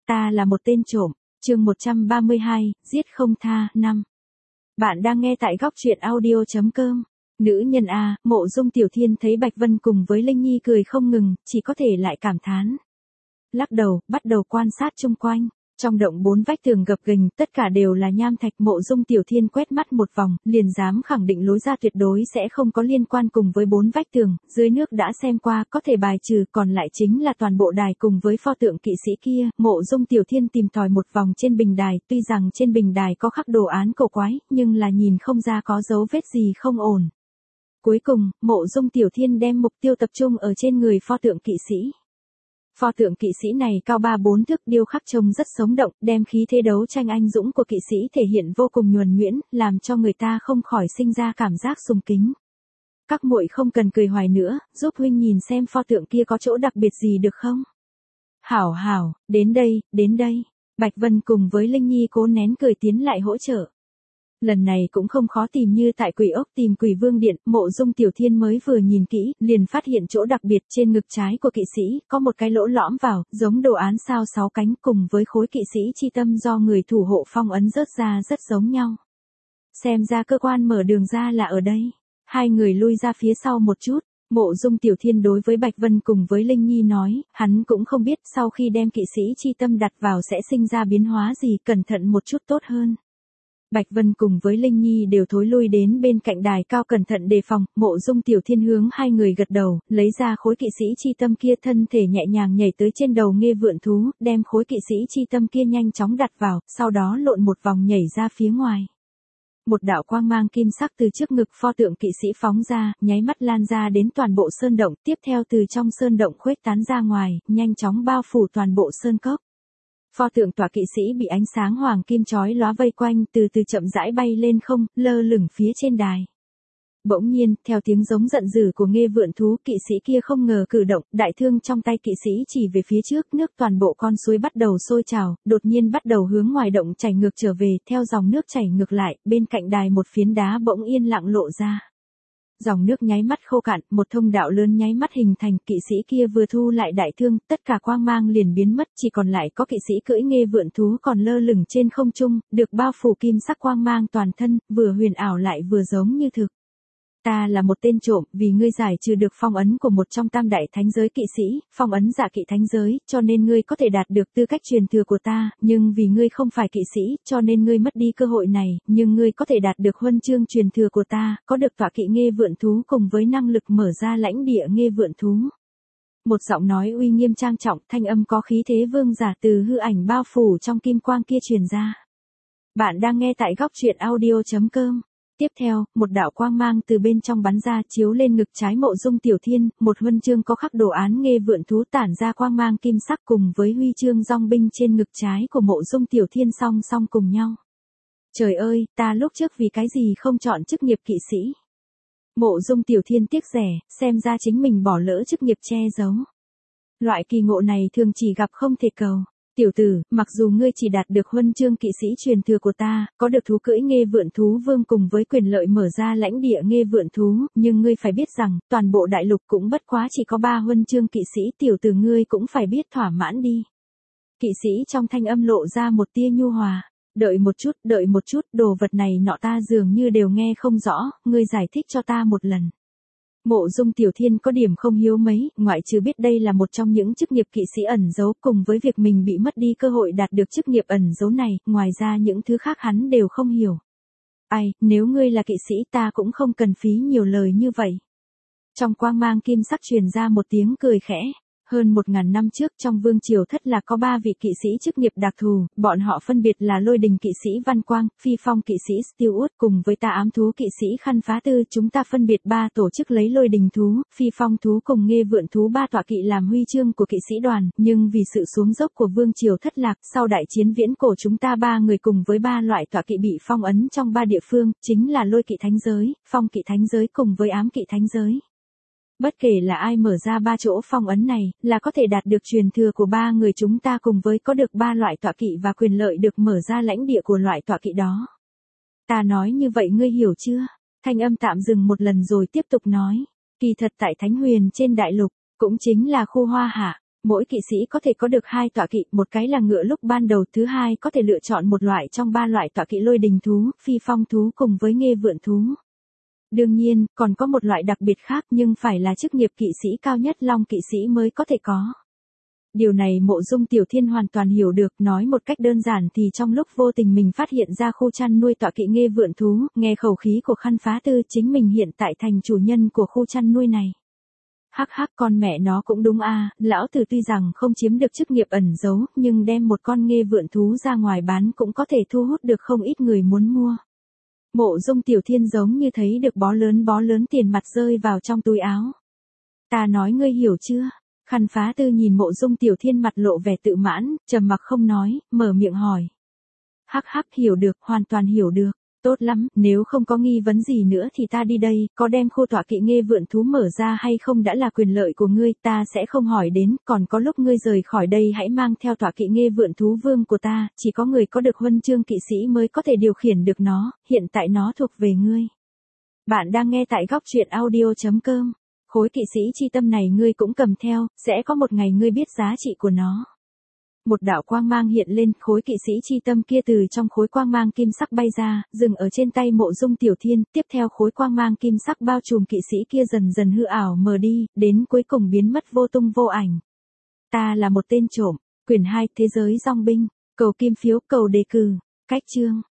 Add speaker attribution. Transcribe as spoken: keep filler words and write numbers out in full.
Speaker 1: Ta là một tên trộm, chương một trăm ba mươi hai, giết không tha, năm. Bạn đang nghe tại góc truyện audio chấm com. Nữ nhân A, Mộ Dung Tiểu Thiên thấy Bạch Vân cùng với Linh Nhi cười không ngừng, chỉ có thể lại cảm thán. Lắc đầu, bắt đầu quan sát chung quanh. Trong động bốn vách tường gập ghềnh, tất cả đều là nham thạch. Mộ Dung Tiểu Thiên quét mắt một vòng, liền dám khẳng định lối ra tuyệt đối sẽ không có liên quan cùng với bốn vách tường, dưới nước đã xem qua, có thể bài trừ, còn lại chính là toàn bộ đài cùng với pho tượng kỵ sĩ kia. Mộ Dung Tiểu Thiên tìm tòi một vòng trên bình đài, tuy rằng trên bình đài có khắc đồ án cổ quái, nhưng là nhìn không ra có dấu vết gì không ổn. Cuối cùng, Mộ Dung Tiểu Thiên đem mục tiêu tập trung ở trên người pho tượng kỵ sĩ. Pho tượng kỵ sĩ này cao ba bốn thước, điêu khắc trông rất sống động, đem khí thế đấu tranh anh dũng của kỵ sĩ thể hiện vô cùng nhuần nhuyễn, làm cho người ta không khỏi sinh ra cảm giác sùng kính. Các muội không cần cười hoài nữa, giúp huynh nhìn xem pho tượng kia có chỗ đặc biệt gì được không? Hảo hảo, đến đây, đến đây. Bạch Vân cùng với Linh Nhi cố nén cười tiến lại hỗ trợ. Lần này cũng không khó tìm như tại Quỷ Ốc tìm Quỷ Vương Điện. Mộ Dung Tiểu Thiên mới vừa nhìn kỹ, liền phát hiện chỗ đặc biệt trên ngực trái của kỵ sĩ, có một cái lỗ lõm vào, giống đồ án sao sáu cánh cùng với khối kỵ sĩ chi tâm do người thủ hộ phong ấn rớt ra rất giống nhau. Xem ra cơ quan mở đường ra là ở đây. Hai người lui ra phía sau một chút. Mộ Dung Tiểu Thiên đối với Bạch Vân cùng với Linh Nhi nói, hắn cũng không biết sau khi đem kỵ sĩ chi tâm đặt vào sẽ sinh ra biến hóa gì, cẩn thận một chút tốt hơn. Bạch Vân cùng với Linh Nhi đều thối lui đến bên cạnh đài cao cẩn thận đề phòng. Mộ Dung Tiểu Thiên hướng hai người gật đầu, lấy ra khối kỵ sĩ chi tâm kia, thân thể nhẹ nhàng nhảy tới trên đầu Nghê Vượn Thú, đem khối kỵ sĩ chi tâm kia nhanh chóng đặt vào, sau đó lộn một vòng nhảy ra phía ngoài. Một đạo quang mang kim sắc từ trước ngực pho tượng kỵ sĩ phóng ra, nháy mắt lan ra đến toàn bộ sơn động, tiếp theo từ trong sơn động khuếch tán ra ngoài, nhanh chóng bao phủ toàn bộ sơn cốc. Pho tượng tọa kỵ sĩ bị ánh sáng hoàng kim chói lóa vây quanh, từ từ chậm rãi bay lên không, lơ lửng phía trên đài. Bỗng nhiên, theo tiếng giống giận dữ của Nghê Vượn Thú, kỵ sĩ kia không ngờ cử động, đại thương trong tay kỵ sĩ chỉ về phía trước, nước toàn bộ con suối bắt đầu sôi trào, đột nhiên bắt đầu hướng ngoài động chảy ngược trở về, theo dòng nước chảy ngược lại, bên cạnh đài một phiến đá bỗng yên lặng lộ ra. Dòng nước nháy mắt khô cạn, một thông đạo lớn nháy mắt hình thành, kỵ sĩ kia vừa thu lại đại thương, tất cả quang mang liền biến mất, chỉ còn lại có kỵ sĩ cưỡi Nghê Vượn Thú còn lơ lửng trên không trung, được bao phủ kim sắc quang mang toàn thân, vừa huyền ảo lại vừa giống như thực. Ta là một tên trộm, vì ngươi giải trừ được phong ấn của một trong tam đại thánh giới kỵ sĩ, phong ấn Dạ Kỵ thánh giới, cho nên ngươi có thể đạt được tư cách truyền thừa của ta, nhưng vì ngươi không phải kỵ sĩ, cho nên ngươi mất đi cơ hội này, nhưng ngươi có thể đạt được huân chương truyền thừa của ta, có được tọa kỵ Nghê Vượn Thú cùng với năng lực mở ra lãnh địa Nghê Vượn Thú. Một giọng nói uy nghiêm trang trọng, thanh âm có khí thế vương giả từ hư ảnh bao phủ trong kim quang kia truyền ra. Bạn đang nghe tại góc truyện audio chấm com. Tiếp theo, một đạo quang mang từ bên trong bắn ra, chiếu lên ngực trái Mộ Dung Tiểu Thiên, một huân chương có khắc đồ án Nghê Vượn Thú tản ra quang mang kim sắc cùng với huy chương dong binh trên ngực trái của Mộ Dung Tiểu Thiên song song cùng nhau. Trời ơi, ta lúc trước vì cái gì không chọn chức nghiệp kỵ sĩ? Mộ Dung Tiểu Thiên tiếc rẻ, xem ra chính mình bỏ lỡ chức nghiệp che giấu. Loại kỳ ngộ này thường chỉ gặp không thể cầu. Tiểu tử, mặc dù ngươi chỉ đạt được huân chương kỵ sĩ truyền thừa của ta, có được thú cưỡi Nghê Vượn Thú vương cùng với quyền lợi mở ra lãnh địa Nghê Vượn Thú, nhưng ngươi phải biết rằng, toàn bộ đại lục cũng bất quá chỉ có ba huân chương kỵ sĩ, tiểu tử ngươi cũng phải biết thỏa mãn đi. Kỵ sĩ trong thanh âm lộ ra một tia nhu hòa. Đợi một chút, đợi một chút, đồ vật này nọ ta dường như đều nghe không rõ, ngươi giải thích cho ta một lần. Mộ Dung Tiểu Thiên có điểm không hiếu mấy, ngoại trừ biết đây là một trong những chức nghiệp kỵ sĩ ẩn giấu, cùng với việc mình bị mất đi cơ hội đạt được chức nghiệp ẩn giấu này, ngoài ra những thứ khác hắn đều không hiểu. Ai, nếu ngươi là kỵ sĩ ta cũng không cần phí nhiều lời như vậy. Trong quang mang kim sắc truyền ra một tiếng cười khẽ. Hơn một ngàn năm trước trong vương triều Thất Lạc có ba vị kỵ sĩ chức nghiệp đặc thù, bọn họ phân biệt là Lôi Đình kỵ sĩ Văn Quang, Phi Phong kỵ sĩ Stewart cùng với Ta Ám Thú kỵ sĩ Khăn Phá Tư. Chúng ta phân biệt ba tổ chức lấy Lôi Đình thú, Phi Phong thú cùng Nghê Vượn Thú ba tọa kỵ làm huy chương của kỵ sĩ đoàn, nhưng vì sự xuống dốc của vương triều Thất Lạc, sau đại chiến viễn cổ chúng ta ba người cùng với ba loại tọa kỵ bị phong ấn trong ba địa phương, chính là Lôi Kỵ thánh giới, Phong Kỵ thánh giới cùng với Ám Kỵ thánh giới. Bất kể là ai mở ra ba chỗ phong ấn này, là có thể đạt được truyền thừa của ba người chúng ta cùng với có được ba loại tọa kỵ và quyền lợi được mở ra lãnh địa của loại tọa kỵ đó. Ta nói như vậy ngươi hiểu chưa? Thanh âm tạm dừng một lần rồi tiếp tục nói. Kỳ thật tại Thánh Huyền trên đại lục, cũng chính là khu Hoa Hạ, Mỗi kỵ sĩ có thể có được hai tọa kỵ, một cái là ngựa lúc ban đầu, thứ hai có thể lựa chọn một loại trong ba loại tọa kỵ lôi đình thú, phi phong thú cùng với nghê vượn thú. Đương nhiên, còn có một loại đặc biệt khác nhưng phải là chức nghiệp kỵ sĩ cao nhất long kỵ sĩ mới có thể có. Điều này Mộ Dung Tiểu Thiên hoàn toàn hiểu được, nói một cách đơn giản thì trong lúc vô tình mình phát hiện ra khu chăn nuôi tọa kỵ nghê vượn thú, nghe khẩu khí của Khăn Phá Tư chính mình hiện tại thành chủ nhân của khu chăn nuôi này. Hắc hắc, con mẹ nó cũng đúng a, lão tử tuy rằng không chiếm được chức nghiệp ẩn giấu, nhưng đem một con nghê vượn thú ra ngoài bán cũng có thể thu hút được không ít người muốn mua. Mộ Dung Tiểu Thiên giống như thấy được bó lớn bó lớn tiền mặt rơi vào trong túi áo. Ta nói ngươi hiểu chưa? Khăn Phá Tư nhìn Mộ Dung Tiểu Thiên mặt lộ vẻ tự mãn, trầm mặc không nói, mở miệng hỏi. Hắc hắc, hiểu được, hoàn toàn hiểu được. Tốt lắm, nếu không có nghi vấn gì nữa thì ta đi đây, có đem khu tọa kỵ nghê vượn thú mở ra hay không đã là quyền lợi của ngươi, ta sẽ không hỏi đến, còn có lúc ngươi rời khỏi đây hãy mang theo tọa kỵ nghê vượn thú vương của ta, chỉ có người có được huân chương kỵ sĩ mới có thể điều khiển được nó, hiện tại nó thuộc về ngươi. Bạn đang nghe tại góc truyện audio chấm com. Khối kỵ sĩ chi tâm này ngươi cũng cầm theo, sẽ có một ngày ngươi biết giá trị của nó. Một đạo quang mang hiện lên, khối kỵ sĩ chi tâm kia từ trong khối quang mang kim sắc bay ra, dừng ở trên tay Mộ Dung Tiểu Thiên, tiếp theo khối quang mang kim sắc bao trùm kỵ sĩ kia dần dần hư ảo mờ đi, đến cuối cùng biến mất vô tung vô ảnh. Ta là một tên trộm, quyển hai, thế giới dòng binh, cầu kim phiếu, cầu đề cử, cách chương.